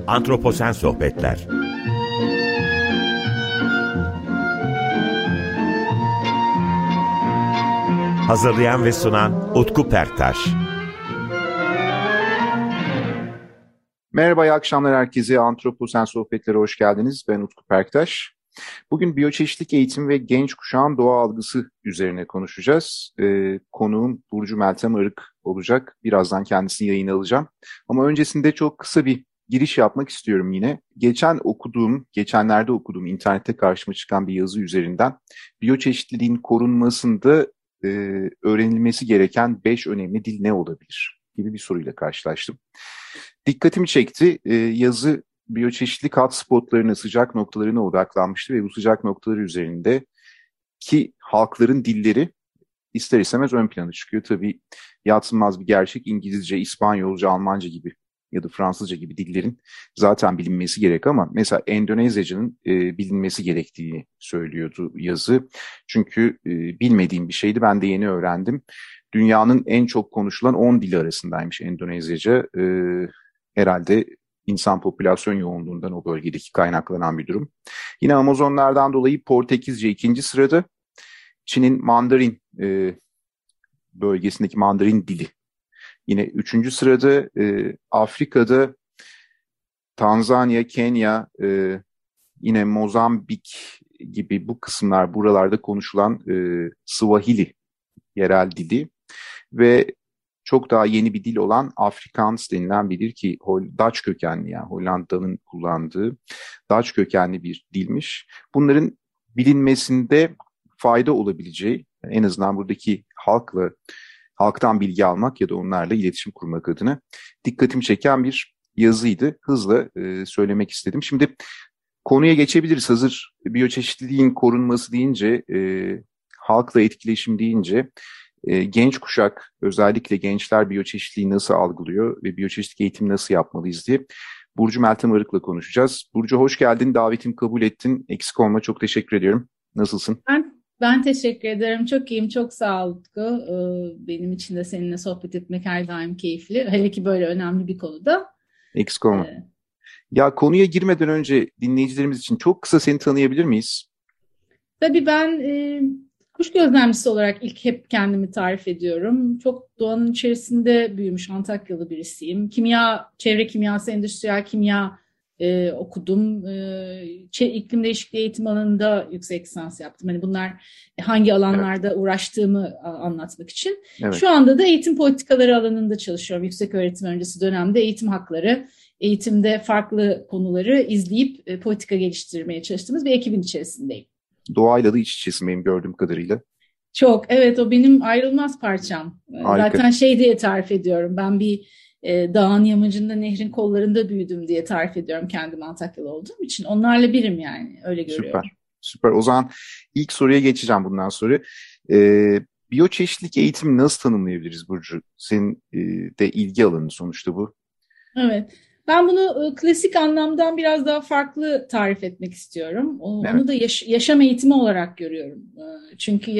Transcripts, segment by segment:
Antroposen Sohbetler. Hazırlayan ve sunan Utku Perktaş. Merhaba, iyi akşamlar herkese. Antroposen Sohbetlere hoş geldiniz. Ben Utku Perktaş. Bugün biyoçeşitlilik eğitimi ve genç kuşağın doğa algısı üzerine konuşacağız. Konuğum Burcu Meltem Arık olacak. Birazdan kendisini yayına alacağım. Ama öncesinde çok kısa bir giriş yapmak istiyorum yine. Geçenlerde okuduğum internette karşıma çıkan bir yazı üzerinden biyoçeşitliliğin korunmasında öğrenilmesi gereken 5 önemli dil ne olabilir gibi bir soruyla karşılaştım. Dikkatimi çekti. Yazı biyoçeşitlilik hotspotlarına, sıcak noktalarına odaklanmıştı ve bu sıcak noktaları üzerinde ki halkların dilleri ister istemez ön plana çıkıyor. Tabii yadsınmaz bir gerçek, İngilizce, İspanyolca, Almanca gibi ya da Fransızca gibi dillerin zaten bilinmesi gerek ama mesela Endonezyaca'nın bilinmesi gerektiğini söylüyordu yazı. Çünkü bilmediğim bir şeydi, ben de yeni öğrendim. Dünyanın en çok konuşulan 10 dili arasındaymış Endonezyaca. Herhalde insan popülasyon yoğunluğundan o bölgedeki kaynaklanan bir durum. Yine Amazonlardan dolayı Portekizce 2. sırada. Çin'in Mandarin bölgesindeki Mandarin dili yine 3. sırada. Afrika'da Tanzanya, Kenya, yine Mozambik gibi bu kısımlar, buralarda konuşulan Swahili yerel dili ve çok daha yeni bir dil olan Afrikaans denilen bir dil ki Dutch kökenli, yani Hollanda'nın kullandığı Dutch kökenli bir dilmiş. Bunların bilinmesinde fayda olabileceği, en azından buradaki halktan bilgi almak ya da onlarla iletişim kurmak adına dikkatimi çeken bir yazıydı. Hızla söylemek istedim. Şimdi konuya geçebiliriz. Hazır biyoçeşitliliğin korunması deyince, halkla etkileşim deyince, genç kuşak, özellikle gençler biyoçeşitliliği nasıl algılıyor ve biyoçeşitlilik eğitimi nasıl yapmalıyız diye Burcu Meltem Arık'la konuşacağız. Burcu, hoş geldin, davetimi kabul ettin. Eksik olma, çok teşekkür ediyorum. Nasılsın? Ben teşekkür ederim. Çok iyiyim, çok sağ ol Utku. Benim için de seninle sohbet etmek her daim keyifli. Hele ki böyle önemli bir konuda. Eksik olma. Ya konuya girmeden önce dinleyicilerimiz için çok kısa seni tanıyabilir miyiz? Tabii ben kuş gözlemcisi olarak ilk hep kendimi tarif ediyorum. Çok doğanın içerisinde büyümüş Antakyalı birisiyim. Çevre kimyası, endüstriyel kimya okudum. İklim değişikliği eğitim alanında yüksek lisans yaptım. Hani bunlar hangi alanlarda uğraştığımı anlatmak için. Evet. Şu anda da eğitim politikaları alanında çalışıyorum. Yüksek öğretim öncesi dönemde eğitim hakları, eğitimde farklı konuları izleyip politika geliştirmeye çalıştığımız bir ekibin içerisindeyim. Doğayla da iç içesin benim gördüğüm kadarıyla. Çok, evet, o benim ayrılmaz parçam. Harika. Zaten şey diye tarif ediyorum. Ben bir dağın yamacında, nehrin kollarında büyüdüm diye tarif ediyorum kendimi, Antakyalı olduğum için. Onlarla birim yani, öyle görüyorum. Süper. O zaman ilk soruya geçeceğim bundan sonra. Biyoçeşitlilik eğitimi nasıl tanımlayabiliriz Burcu? Senin de ilgi alanın sonuçta bu. Evet. Ben bunu klasik anlamdan biraz daha farklı tarif etmek istiyorum. Evet. Onu da yaşam eğitimi olarak görüyorum. Çünkü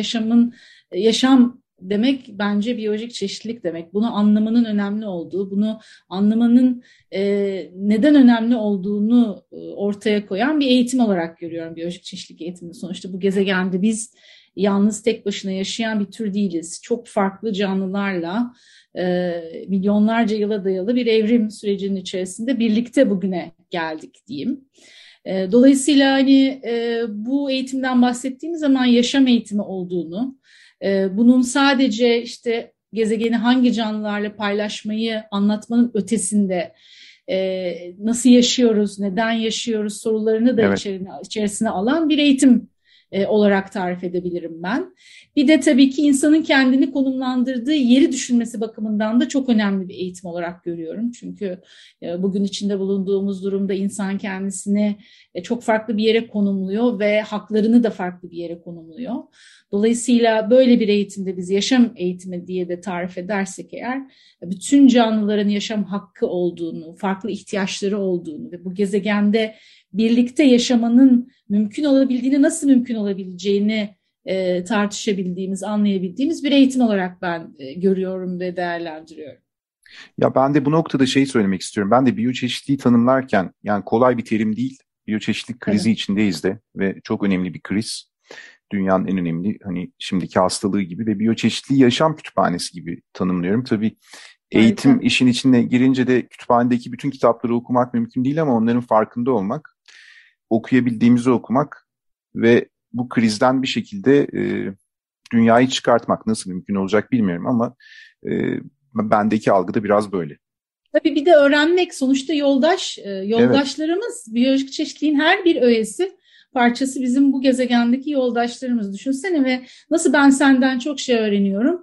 yaşam demek bence biyolojik çeşitlilik demek. Bunu anlamanın önemli olduğu, bunu anlamanın neden önemli olduğunu ortaya koyan bir eğitim olarak görüyorum biyolojik çeşitlilik eğitimini. Sonuçta bu gezegende biz yalnız tek başına yaşayan bir tür değiliz. Çok farklı canlılarla milyonlarca yıla dayalı bir evrim sürecinin içerisinde birlikte bugüne geldik diyeyim. Dolayısıyla hani bu eğitimden bahsettiğimiz zaman yaşam eğitimi olduğunu, bunun sadece işte gezegeni hangi canlılarla paylaşmayı anlatmanın ötesinde nasıl yaşıyoruz, neden yaşıyoruz sorularını da içerisine alan bir eğitim olarak tarif edebilirim ben. Bir de tabii ki insanın kendini konumlandırdığı yeri düşünmesi bakımından da çok önemli bir eğitim olarak görüyorum. Çünkü bugün içinde bulunduğumuz durumda insan kendisini çok farklı bir yere konumluyor ve haklarını da farklı bir yere konumluyor. Dolayısıyla böyle bir eğitimde biz yaşam eğitimi diye de tarif edersek eğer, bütün canlıların yaşam hakkı olduğunu, farklı ihtiyaçları olduğunu ve bu gezegende birlikte yaşamanın mümkün olabildiğini, nasıl mümkün olabileceğini tartışabildiğimiz, anlayabildiğimiz bir eğitim olarak ben görüyorum ve değerlendiriyorum. Ya ben de bu noktada şey söylemek istiyorum. Ben de biyoçeşitliği tanımlarken yani kolay bir terim değil. Biyoçeşitlik krizi Evet, içindeyiz de ve çok önemli bir kriz. Dünyanın en önemli hani şimdiki hastalığı gibi ve biyoçeşitliği yaşam kütüphanesi gibi tanımlıyorum. Tabii eğitim harika. işin içine girince de kütüphanedeki bütün kitapları okumak mümkün değil ama onların farkında olmak, okuyabildiğimizi okumak ve bu krizden bir şekilde dünyayı çıkartmak nasıl mümkün olacak bilmiyorum ama e, bendeki algı da biraz böyle. Tabii bir de öğrenmek sonuçta yoldaş, Evet, yoldaşlarımız, biyolojik çeşitliliğin her bir öğesi, parçası bizim bu gezegendeki yoldaşlarımız. Düşünsene ve nasıl ben senden çok şey öğreniyorum.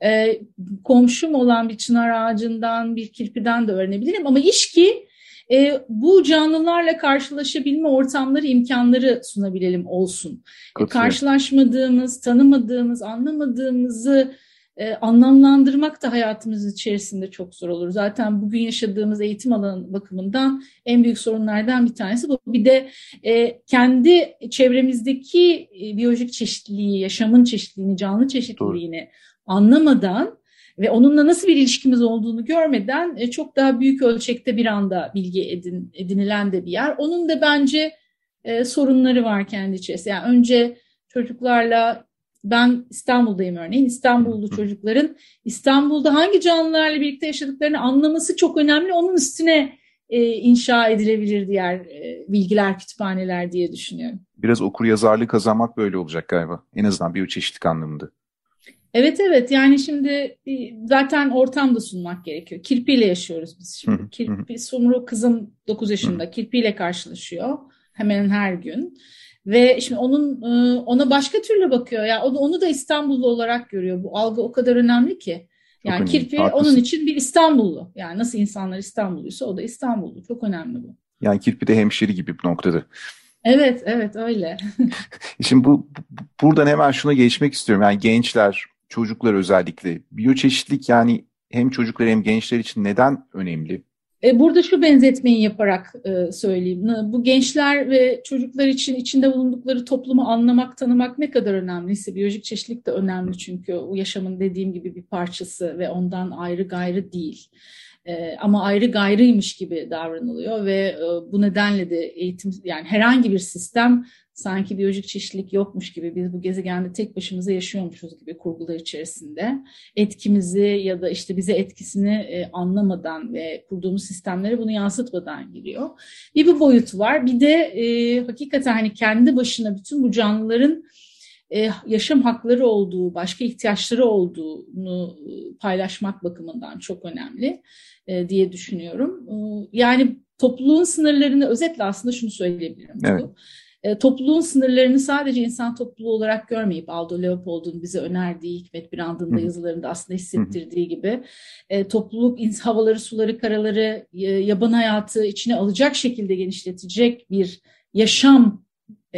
Komşum olan bir çınar ağacından, bir kirpiden de öğrenebilirim. Ama iş ki bu canlılarla karşılaşabilme ortamları, imkanları sunabilelim olsun. katılıyorum. Karşılaşmadığımız, tanımadığımız, anlamadığımızı anlamlandırmak da hayatımız içerisinde çok zor olur. Zaten bugün yaşadığımız eğitim alanı bakımından en büyük sorunlardan bir tanesi bu. Bir de kendi çevremizdeki biyolojik çeşitliliği, yaşamın çeşitliliğini, canlı Doğru. çeşitliliğini anlamadan ve onunla nasıl bir ilişkimiz olduğunu görmeden çok daha büyük ölçekte bir anda bilgi edinilen de bir yer. Onun da bence sorunları var kendi içerisinde. Yani önce çocuklarla ben İstanbul'dayım örneğin. İstanbullu çocukların İstanbul'da hangi canlılarla birlikte yaşadıklarını anlaması çok önemli. Onun üstüne inşa edilebilir diğer bilgiler, kütüphaneler diye düşünüyorum. Biraz okuryazarlığı kazanmak böyle olacak galiba. En azından biyoçeşitlik anlamında. Evet, evet, yani şimdi zaten ortam da sunmak gerekiyor. Kirpiyle yaşıyoruz biz Hı şimdi. hı, hı hı, Kirpi, Sumru kızım 9 hı hı. yaşında kirpiyle karşılaşıyor hemen her gün. Ve şimdi ona başka türlü bakıyor. Ya onu da İstanbullu olarak görüyor. Bu algı o kadar önemli ki. Çok Yani önemli. kirpi onun Haklısın. için bir İstanbullu. Yani nasıl insanlar İstanbulluysa o da İstanbullu. Çok önemli bu. Yani kirpi de hemşeri gibi bu noktada. Evet, evet, öyle. Şimdi buradan hemen şuna geçmek istiyorum. Yani gençler, çocuklar özellikle. Biyoçeşitlik yani hem çocuklar hem gençler için neden önemli? Burada şu benzetmeyi yaparak söyleyeyim. Bu gençler ve çocuklar için içinde bulundukları toplumu anlamak, tanımak ne kadar önemliyse biyolojik çeşitlilik de önemli çünkü o yaşamın dediğim gibi bir parçası ve ondan ayrı gayrı değil. Ama ayrı gayrıymış gibi davranılıyor ve bu nedenle de eğitim yani herhangi bir sistem sanki biyolojik çeşitlilik yokmuş gibi biz bu gezegende tek başımıza yaşıyormuşuz gibi kurgular içerisinde etkimizi ya da işte bize etkisini anlamadan ve kurduğumuz sistemlere bunu yansıtmadan giriyor. Bir bu boyutu var. Bir de hakikaten hani kendi başına bütün bu canlıların yaşam hakları olduğu, başka ihtiyaçları olduğunu paylaşmak bakımından çok önemli diye düşünüyorum. Yani topluluğun sınırlarını özetle aslında şunu söyleyebilirim. Evet. Topluluğun sınırlarını sadece insan topluluğu olarak görmeyip Aldo Leopold'un bize önerdiği, Hikmet Birand'ın Hı da hı, yazılarında aslında hı hı. hissettirdiği gibi topluluk havaları, suları, karaları, yaban hayatı içine alacak şekilde genişletecek bir yaşam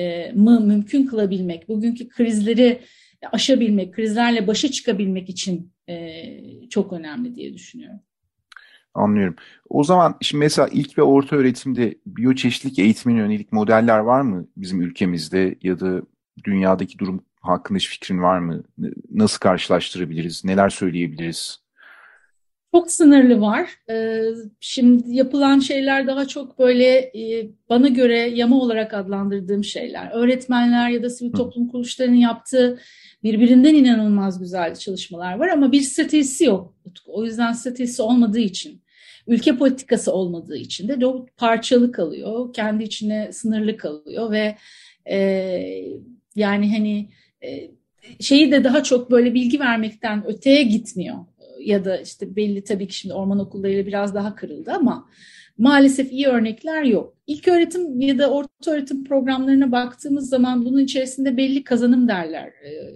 mı mümkün kılabilmek, bugünkü krizleri aşabilmek, krizlerle başa çıkabilmek için çok önemli diye düşünüyorum. Anlıyorum. O zaman şimdi mesela ilk ve orta öğretimde biyoçeşitlik eğitimine yönelik modeller var mı bizim ülkemizde ya da dünyadaki durum hakkında hiç fikrin var mı? Nasıl karşılaştırabiliriz? Neler söyleyebiliriz? Çok sınırlı var. Şimdi yapılan şeyler daha çok böyle bana göre yama olarak adlandırdığım şeyler. Öğretmenler ya da sivil Hı toplum kuruluşlarının yaptığı birbirinden inanılmaz güzel çalışmalar var ama bir stratejisi yok. O yüzden stratejisi olmadığı için, ülke politikası olmadığı için de parçalı kalıyor, kendi içine sınırlı kalıyor ve e, yani hani şeyi de daha çok böyle bilgi vermekten öteye gitmiyor ya da işte belli tabii ki şimdi orman okullarıyla biraz daha kırıldı ama maalesef iyi örnekler yok. İlk öğretim ya da orta öğretim programlarına baktığımız zaman bunun içerisinde belli kazanım derler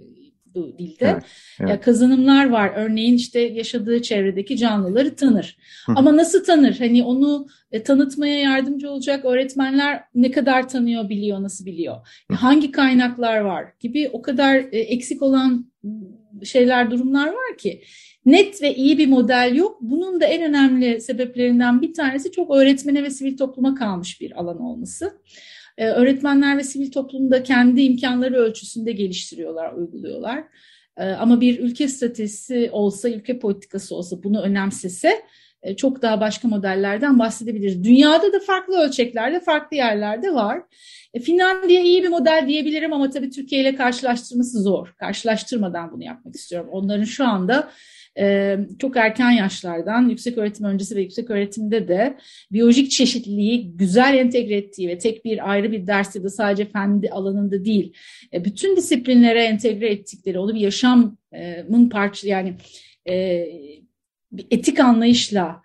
bu dilde. Evet, Ya evet. kazanımlar var. Örneğin işte yaşadığı çevredeki canlıları tanır. Hı hı, Ama nasıl tanır? Hani onu tanıtmaya yardımcı olacak öğretmenler ne kadar tanıyor, biliyor, nasıl biliyor? hı hı. Hangi kaynaklar var gibi o kadar eksik olan şeyler, durumlar var ki net ve iyi bir model yok. Bunun da en önemli sebeplerinden bir tanesi çok öğretmene ve sivil topluma kalmış bir alan olması. Öğretmenler ve sivil toplumda kendi imkanları ölçüsünde geliştiriyorlar, uyguluyorlar. Ama bir ülke stratejisi olsa, ülke politikası olsa, bunu önemsese çok daha başka modellerden bahsedebiliriz. Dünyada da farklı ölçeklerde, farklı yerlerde var. Finlandiya iyi bir model diyebilirim ama tabii Türkiye ile karşılaştırması zor. Karşılaştırmadan bunu yapmak istiyorum. Onların şu anda çok erken yaşlardan yüksek öğretim öncesi ve yüksek öğretimde de biyolojik çeşitliliği güzel entegre ettiği ve tek bir ayrı bir ders ya da sadece fen alanında değil, bütün disiplinlere entegre ettikleri, onu bir yaşamın parçası, yani bir etik anlayışla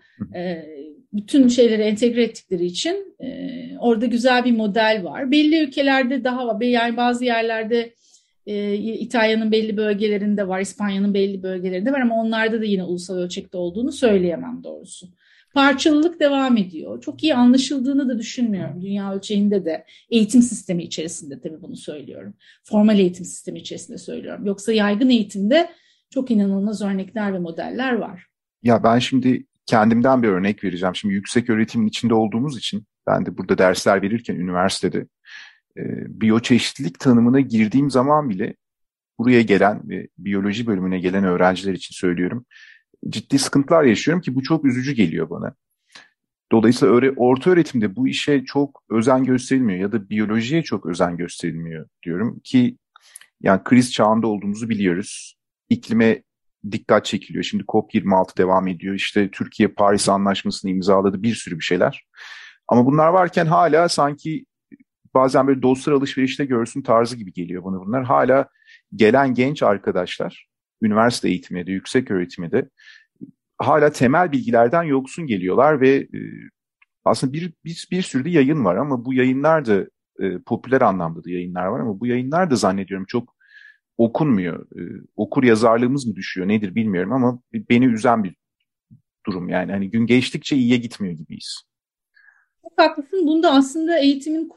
bütün şeyleri entegre ettikleri için orada güzel bir model var. Belli ülkelerde daha var. Yani bazı yerlerde İtalya'nın belli bölgelerinde var, İspanya'nın belli bölgelerinde var ama onlarda da yine ulusal ölçekte olduğunu söyleyemem doğrusu. Parçalılık devam ediyor. Çok iyi anlaşıldığını da düşünmüyorum. Dünya ölçeğinde de eğitim sistemi içerisinde tabii bunu söylüyorum. Formal eğitim sistemi içerisinde söylüyorum. Yoksa yaygın eğitimde çok inanılmaz örnekler ve modeller var. Ya ben şimdi kendimden bir örnek vereceğim. Şimdi yüksek öğretimin içinde olduğumuz için ben de burada dersler verirken üniversitede biyoçeşitlilik tanımına girdiğim zaman bile buraya gelen ve biyoloji bölümüne gelen öğrenciler için söylüyorum. Ciddi sıkıntılar yaşıyorum ki bu çok üzücü geliyor bana. Dolayısıyla orta öğretimde bu işe çok özen gösterilmiyor ya da biyolojiye çok özen gösterilmiyor diyorum ki yani kriz çağında olduğumuzu biliyoruz. İklime dikkat çekiliyor. Şimdi COP26 devam ediyor. İşte Türkiye Paris Anlaşması'nı imzaladı, bir sürü bir şeyler. Ama bunlar varken hala sanki bazen böyle dostlar alışverişte görsün tarzı gibi geliyor bana bunlar. Hala gelen genç arkadaşlar, üniversite eğitiminde, yüksek öğretimde hala temel bilgilerden yoksun geliyorlar ve aslında bir sürü de yayın var ama bu yayınlar da popüler anlamda da yayınlar var ama bu yayınlar da zannediyorum çok okunmuyor. Okur yazarlığımız mı düşüyor nedir bilmiyorum ama beni üzen bir durum yani. Hani gün geçtikçe iyiye gitmiyor gibiyiz. Çok haklısın. Bunda aslında eğitimin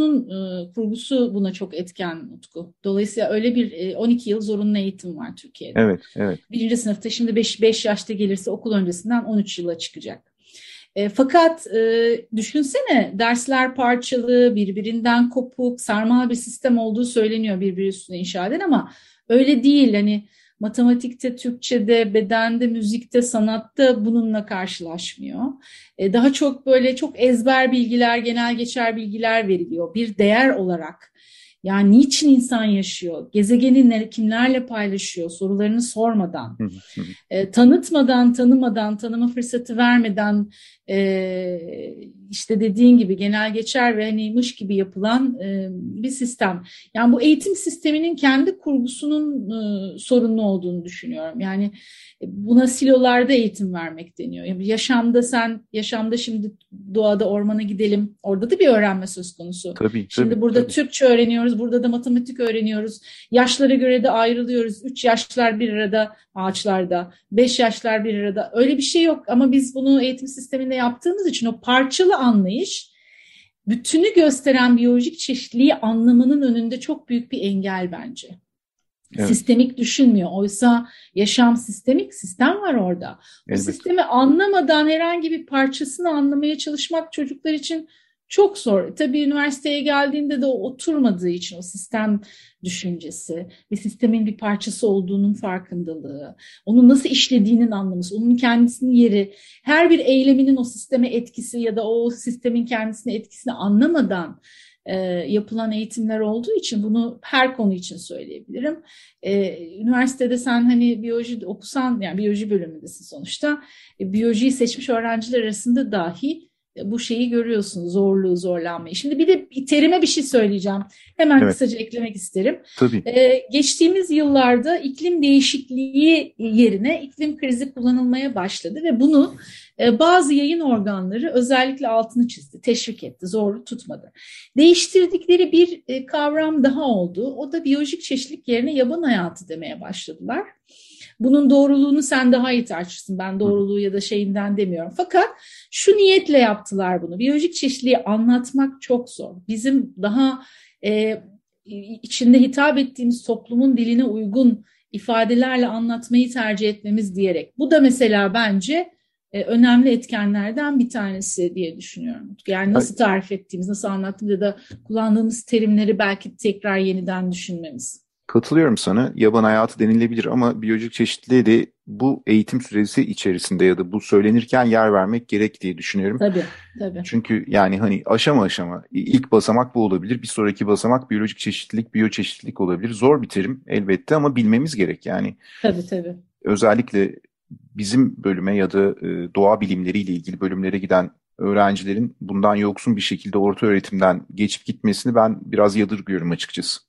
kurgusu buna çok etken Utku. Dolayısıyla öyle bir 12 yıl zorunlu eğitim var Türkiye'de. Evet, evet. Birinci sınıfta şimdi 5 yaşta gelirse okul öncesinden 13 yıla çıkacak. Fakat düşünsene dersler parçalı, birbirinden kopuk, sarmal bir sistem olduğu söyleniyor birbiri üstüne inşa eden ama öyle değil. Hani matematikte, Türkçe'de, bedende, müzikte, sanatta bununla karşılaşmıyor. Daha çok böyle çok ezber bilgiler, genel geçer bilgiler veriliyor. Bir değer olarak. Yani niçin insan yaşıyor? Gezegeni kimlerle paylaşıyor? Sorularını sormadan, tanıtmadan, tanıma fırsatı vermeden, işte dediğin gibi genel geçer ve hani mış gibi yapılan bir sistem. Yani bu eğitim sisteminin kendi kurgusunun sorunlu olduğunu düşünüyorum. Yani buna silolarda eğitim vermek deniyor. Yani yaşamda şimdi doğada, ormana gidelim. Orada da bir öğrenme söz konusu. Şimdi burada Türkçe öğreniyoruz, burada da matematik öğreniyoruz. Yaşlara göre de ayrılıyoruz. 3 yaşlar bir arada ağaçlarda, 5 yaşlar bir arada. Öyle bir şey yok ama biz bunu eğitim sisteminde yaptığımız için o parçalı anlayış bütünü gösteren biyolojik çeşitliliği anlamanın önünde çok büyük bir engel bence. Evet. Sistemik düşünmüyor. Oysa yaşam sistem var orada. Evet. O sistemi anlamadan herhangi bir parçasını anlamaya çalışmak çocuklar için çok zor. Tabii üniversiteye geldiğinde de o oturmadığı için o sistem düşüncesi ve sistemin bir parçası olduğunun farkındalığı, onun nasıl işlediğinin anlaması, onun kendisinin yeri, her bir eyleminin o sisteme etkisi ya da o sistemin kendisine etkisini anlamadan yapılan eğitimler olduğu için bunu her konu için söyleyebilirim. Üniversitede sen hani biyoloji okusan, yani biyoloji bölümündesin sonuçta, biyolojiyi seçmiş öğrenciler arasında dahi bu şeyi görüyorsun, zorlanmayı. Şimdi bir de terime bir şey söyleyeceğim. Hemen kısaca eklemek isterim. Tabii. Geçtiğimiz yıllarda iklim değişikliği yerine iklim krizi kullanılmaya başladı ve bunu bazı yayın organları özellikle altını çizdi, teşvik etti, zorlu tutmadı. Değiştirdikleri bir kavram daha oldu. O da biyolojik çeşitlilik yerine yaban hayatı demeye başladılar. Bunun doğruluğunu sen daha iyi tartışırsın. Ben doğruluğu ya da şeyinden demiyorum. Fakat şu niyetle yaptılar bunu. Biyolojik çeşitliliği anlatmak çok zor. Bizim daha içinde hitap ettiğimiz toplumun diline uygun ifadelerle anlatmayı tercih etmemiz diyerek. Bu da mesela bence önemli etkenlerden bir tanesi diye düşünüyorum. Yani nasıl tarif ettiğimiz, nasıl anlattığımız ya da kullandığımız terimleri belki tekrar yeniden düşünmemiz. Katılıyorum sana. Yaban hayatı denilebilir ama biyolojik çeşitliliğe de bu eğitim süresi içerisinde ya da bu söylenirken yer vermek gerek diye düşünüyorum. Tabii, tabii. Çünkü yani hani aşama aşama ilk basamak bu olabilir. Bir sonraki basamak biyolojik çeşitlilik, biyoçeşitlilik olabilir. Zor bir terim elbette ama bilmemiz gerek. Yani Tabii, tabii. özellikle bizim bölüme ya da doğa bilimleriyle ilgili bölümlere giden öğrencilerin bundan yoksun bir şekilde orta öğretimden geçip gitmesini ben biraz yadırgıyorum açıkçası.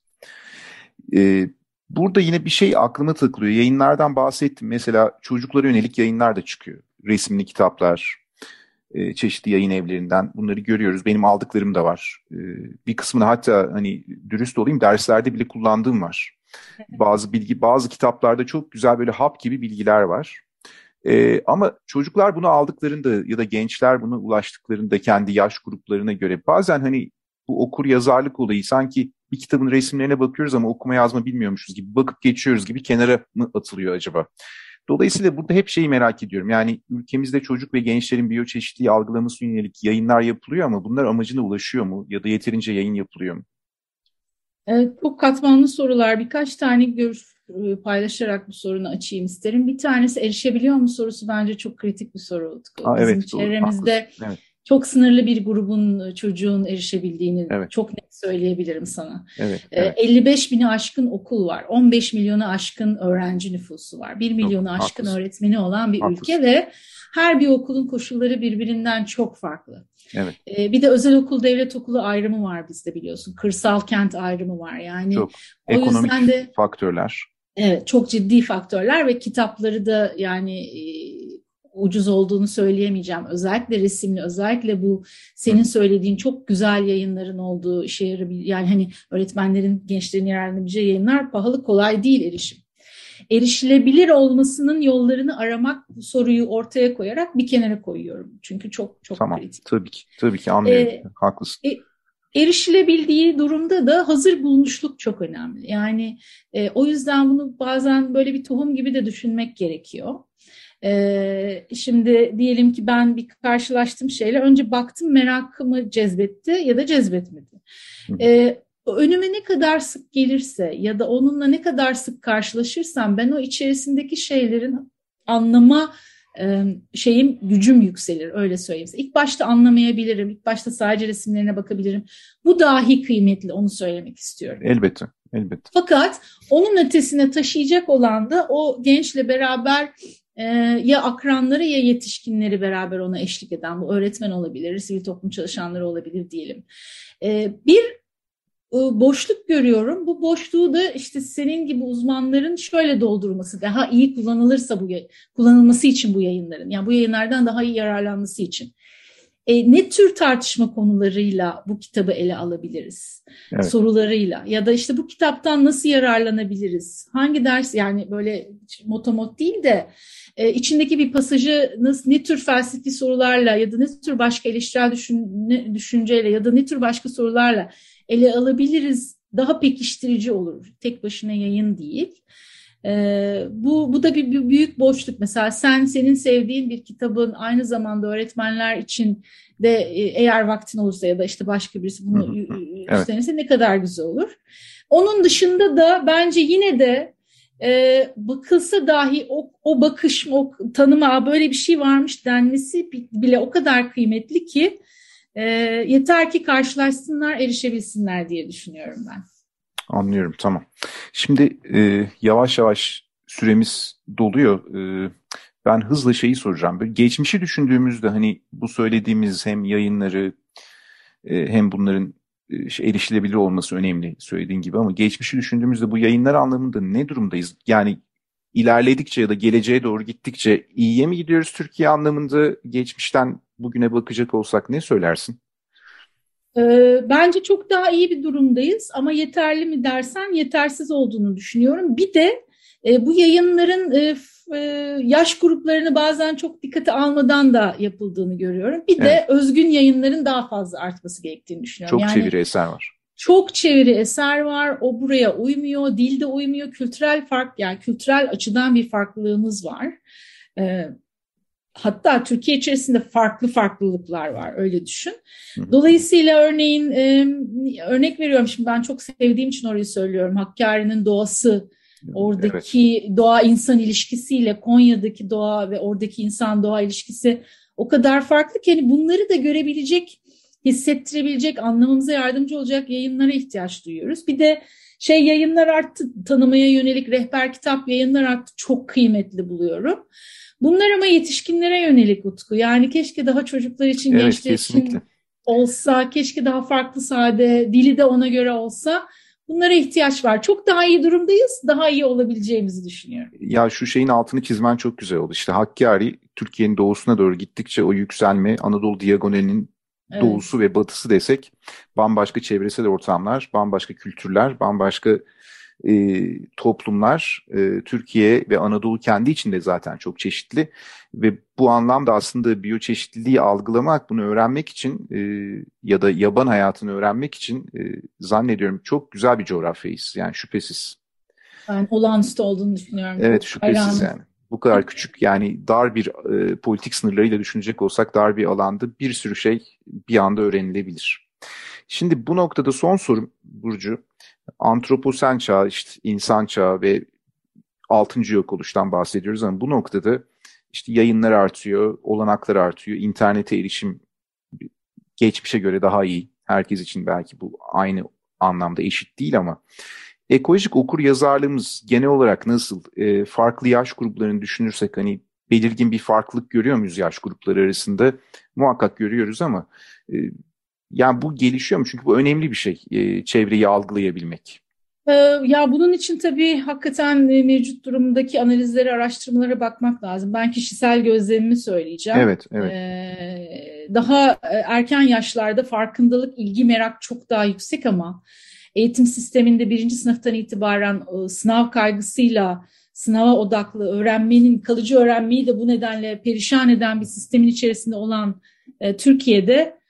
Burada yine bir şey aklıma takılıyor. Yayınlardan bahsettim. Mesela çocuklara yönelik yayınlar da çıkıyor. Resimli kitaplar, çeşitli yayın evlerinden bunları görüyoruz. Benim aldıklarım da var. Bir kısmını hatta hani dürüst olayım derslerde bile kullandığım var. Bazı kitaplarda çok güzel böyle hap gibi bilgiler var. Ama çocuklar bunu aldıklarında ya da gençler buna ulaştıklarında kendi yaş gruplarına göre bazen hani bu okur yazarlık olayı sanki bir kitabın resimlerine bakıyoruz ama okuma yazma bilmiyormuşuz gibi bakıp geçiyoruz gibi kenara mı atılıyor acaba? Dolayısıyla burada hep şeyi merak ediyorum. Yani ülkemizde çocuk ve gençlerin biyoçeşitliği algılaması yönelik yayınlar yapılıyor ama bunlar amacına ulaşıyor mu? Ya da yeterince yayın yapılıyor mu? Evet, çok katmanlı sorular. Birkaç tane görüş paylaşarak bu sorunu açayım isterim. Bir tanesi erişebiliyor mu sorusu bence çok kritik bir soru, Utku. Bizim Evet, doğru, haklısın. çevremizde Evet, çok sınırlı bir grubun çocuğun erişebildiğini evet, çok net söyleyebilirim sana. evet, evet. 55 bini aşkın okul var. 15 milyonu aşkın öğrenci nüfusu var. 1 Çok milyonu aşkın haklısın, öğretmeni olan bir ülke haklısın. ve her bir okulun koşulları birbirinden çok farklı. Evet, Bir de özel okul, devlet okulu ayrımı var bizde biliyorsun. Kırsal kent ayrımı var. Yani çok. o Ekonomik yüzden de faktörler. evet, çok ciddi faktörler ve kitapları da yani ucuz olduğunu söyleyemeyeceğim. Özellikle resimli, özellikle bu Hı senin söylediğin çok güzel yayınların olduğu işe yarayabilir. Yani hani öğretmenlerin, gençlerin yararlanabileceği yayınlar pahalı, kolay değil erişim. Erişilebilir olmasının yollarını aramak, bu soruyu ortaya koyarak bir kenara koyuyorum. Çünkü çok çok Tamam, kritik. tabii ki anlıyorum. Haklısın. E, Erişilebildiği durumda da hazır bulunuşluk çok önemli. Yani o yüzden bunu bazen böyle bir tohum gibi de düşünmek gerekiyor. Şimdi diyelim ki ben bir karşılaştığım şeyle önce baktım, merakımı cezbetti ya da cezbetmedi. Hı hı. Önüme ne kadar sık gelirse ya da onunla ne kadar sık karşılaşırsam ben o içerisindeki şeylerin anlama gücüm yükselir, öyle söyleyeyim. İlk başta anlamayabilirim, ilk başta sadece resimlerine bakabilirim. Bu dahi kıymetli, onu söylemek istiyorum. Elbette, elbette. Fakat onun ötesine taşıyacak olan da o gençle beraber ya akranları ya yetişkinleri beraber ona eşlik eden, bu öğretmen olabilir, sivil toplum çalışanları olabilir diyelim. Bir boşluk görüyorum. Bu boşluğu da işte senin gibi uzmanların şöyle doldurması, daha iyi kullanılması için bu yayınların, yani bu yayınlardan daha iyi yararlanması için. Ne tür tartışma konularıyla bu kitabı ele alabiliriz? Evet. Sorularıyla ya da işte bu kitaptan nasıl yararlanabiliriz? Hangi ders, yani böyle motomot değil de içindeki bir pasajı ne tür felsefi sorularla ya da ne tür başka eleştirel düşünceyle ya da ne tür başka sorularla ele alabiliriz, daha pekiştirici olur. Tek başına yayın değil. Bu da bir büyük boşluk. Mesela senin sevdiğin bir kitabın aynı zamanda öğretmenler için de eğer vaktin olursa ya da işte başka birisi bunu üstlenirse ne kadar güzel olur. Onun dışında da bence yine de bakılsa dahi o bakış, o tanıma, böyle bir şey varmış denmesi bile o kadar kıymetli ki yeter ki karşılaşsınlar, erişebilsinler diye düşünüyorum ben. Anlıyorum, tamam. Şimdi yavaş yavaş süremiz doluyor. Ben hızla şeyi soracağım. Böyle geçmişi düşündüğümüzde hani bu söylediğimiz hem yayınları hem bunların erişilebilir olması önemli söylediğin gibi ama geçmişi düşündüğümüzde bu yayınlar anlamında ne durumdayız? Yani ilerledikçe ya da geleceğe doğru gittikçe iyiye mi gidiyoruz Türkiye anlamında, geçmişten bugüne bakacak olsak ne söylersin? Bence çok daha iyi bir durumdayız ama yeterli mi dersen yetersiz olduğunu düşünüyorum. Bir de bu yayınların yaş gruplarını bazen çok dikkate almadan da yapıldığını görüyorum. Bir de özgün yayınların daha fazla artması gerektiğini düşünüyorum. Çok çeviri eser var. Çok çeviri eser var. O buraya uymuyor, dilde uymuyor. Kültürel fark, yani kültürel açıdan bir farklılığımız var. hatta Türkiye içerisinde farklı farklılıklar var, öyle düşün. Dolayısıyla örneğin örnek veriyorum, şimdi ben çok sevdiğim için orayı söylüyorum. Hakkari'nin doğası, oradaki doğa insan ilişkisiyle Konya'daki doğa ve oradaki insan doğa ilişkisi o kadar farklı ki hani bunları da görebilecek, hissettirebilecek, anlamamıza yardımcı olacak yayınlara ihtiyaç duyuyoruz. Bir de yayınlar arttı, tanımaya yönelik rehber kitap yayınlar arttı, çok kıymetli buluyorum. Bunlar ama yetişkinlere yönelik, Utku. Yani keşke daha çocuklar için, gençler için olsa, keşke daha farklı, sade, dili de ona göre olsa. Bunlara ihtiyaç var. Çok daha iyi durumdayız, daha iyi olabileceğimizi düşünüyorum. Ya şu şeyin altını çizmen çok güzel oldu. İşte Hakkari, Türkiye'nin doğusuna doğru gittikçe o yükselme, Anadolu diagonalinin doğusu ve batısı desek, bambaşka çevresel ortamlar, bambaşka kültürler, bambaşka toplumlar. Türkiye ve Anadolu kendi içinde zaten çok çeşitli ve bu anlamda aslında biyoçeşitliliği algılamak, bunu öğrenmek için ya da yaban hayatını öğrenmek için zannediyorum çok güzel bir coğrafyayız. Yani şüphesiz. Ben olağanüstü olduğunu düşünüyorum. Evet, şüphesiz yani. Bu kadar küçük, yani dar bir politik sınırlarıyla düşünecek olsak dar bir alanda bir sürü şey bir anda öğrenilebilir. Şimdi bu noktada son sorum Burcu. Antroposen çağ, işte insan çağı ve 6. yok oluştan bahsediyoruz ama bu noktada işte yayınlar artıyor, olanaklar artıyor, internete erişim geçmişe göre daha iyi. Herkes için belki bu aynı anlamda eşit değil ama ekolojik okur yazarlığımız genel olarak nasıl? Farklı yaş gruplarını düşünürsek hani belirgin bir farklılık görüyor muyuz yaş grupları arasında? Muhakkak görüyoruz ama yani bu gelişiyor mu? Çünkü bu önemli bir şey, çevreyi algılayabilmek. Ya bunun için tabii hakikaten mevcut durumdaki analizlere, araştırmalara bakmak lazım. Ben kişisel gözlemimi söyleyeceğim. Evet. Daha erken yaşlarda farkındalık, ilgi, merak çok daha yüksek ama eğitim sisteminde 1. sınıftan itibaren sınav kaygısıyla sınava odaklı öğrenmenin, kalıcı öğrenmeyi de bu nedenle perişan eden bir sistemin içerisinde olan Türkiye'de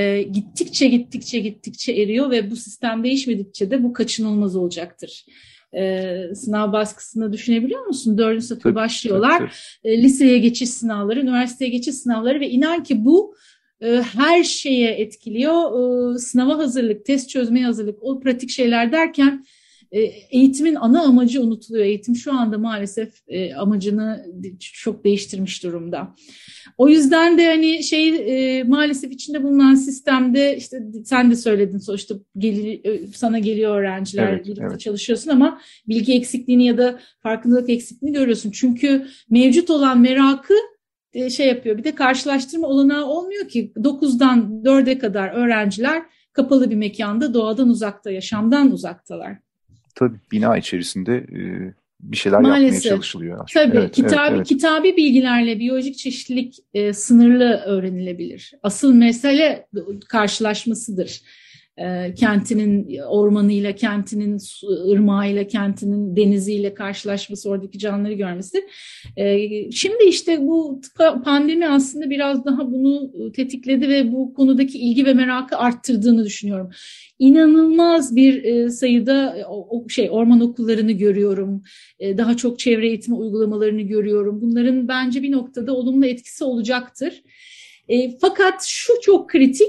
gittikçe eriyor ve bu sistem değişmedikçe de bu kaçınılmaz olacaktır. Sınav baskısını düşünebiliyor musun? 4. sınıfa başlıyorlar. Tabii. Liseye geçiş sınavları, üniversiteye geçiş sınavları ve inan ki bu her şeye etkiliyor. Sınava hazırlık, test çözmeye hazırlık, o pratik şeyler derken eğitimin ana amacı unutuluyor. Eğitim şu anda maalesef amacını çok değiştirmiş durumda. O yüzden de hani maalesef içinde bulunan sistemde işte sen de söyledin, sonuçta sana geliyor öğrenciler, birlikte çalışıyorsun ama bilgi eksikliğini ya da farkındalık eksikliğini görüyorsun. Çünkü mevcut olan merakı yapıyor. Bir de karşılaştırma olanağı olmuyor ki 9'dan 4'e kadar öğrenciler kapalı bir mekanda, doğadan uzakta, yaşamdan uzaktalar. Tabii bina içerisinde bir şeyler yapmaya çalışılıyor. Tabii kitabi bilgilerle biyolojik çeşitlilik sınırlı öğrenilebilir. Asıl mesele karşılaşmasıdır. Kentinin ormanıyla, kentinin ırmağıyla, kentinin deniziyle karşılaşması, oradaki canlıları görmesidir. Şimdi işte bu pandemi aslında biraz daha bunu tetikledi ve bu konudaki ilgi ve merakı arttırdığını düşünüyorum. İnanılmaz bir sayıda orman okullarını görüyorum. Daha çok çevre eğitimi uygulamalarını görüyorum. Bunların bence bir noktada olumlu etkisi olacaktır. Fakat şu çok kritik,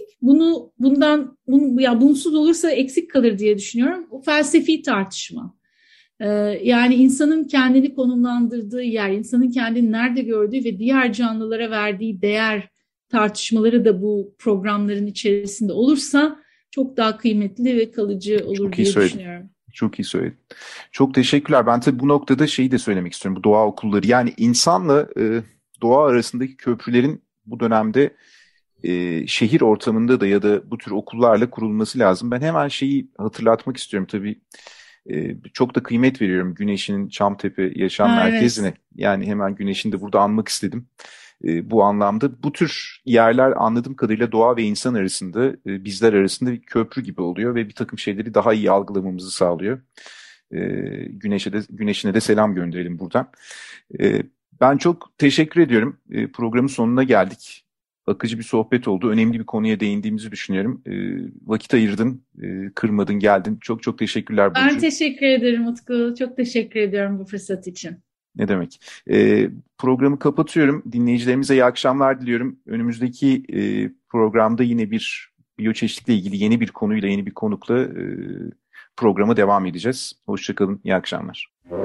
bunsuz olursa eksik kalır diye düşünüyorum. O felsefi tartışma. Yani insanın kendini konumlandırdığı yer, insanın kendini nerede gördüğü ve diğer canlılara verdiği değer tartışmaları da bu programların içerisinde olursa çok daha kıymetli ve kalıcı olur diye düşünüyorum. Çok iyi söyledin. Çok teşekkürler. Ben tabii bu noktada şeyi de söylemek istiyorum. Bu doğa okulları, yani insanla doğa arasındaki köprülerin bu dönemde şehir ortamında da ya da bu tür okullarla kurulması lazım. Ben hemen şeyi hatırlatmak istiyorum tabii. Çok da kıymet veriyorum Güneş'in Çamtepe Yaşam Merkezi'ne. Evet. Yani hemen Güneş'in de burada anmak istedim. Bu anlamda bu tür yerler anladığım kadarıyla doğa ve insan arasında, bizler arasında bir köprü gibi oluyor ve bir takım şeyleri daha iyi algılamamızı sağlıyor. Güneş'ine de selam gönderelim buradan. Ben çok teşekkür ediyorum. Programın sonuna geldik. Akıcı bir sohbet oldu. Önemli bir konuya değindiğimizi düşünüyorum. Vakit ayırdın, kırmadın, geldin. Çok çok teşekkürler Burcu. Ben teşekkür ederim Utku. Çok teşekkür ediyorum bu fırsat için. Ne demek? Programı kapatıyorum. Dinleyicilerimize iyi akşamlar diliyorum. Önümüzdeki programda yine bir biyoçeşitlikle ilgili yeni bir konuyla, yeni bir konukla programa devam edeceğiz. Hoşçakalın, iyi akşamlar.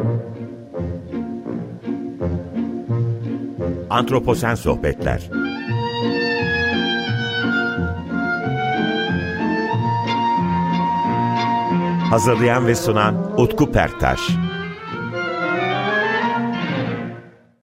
Antroposen Sohbetler. Hazırlayan ve sunan Utku Perktaş.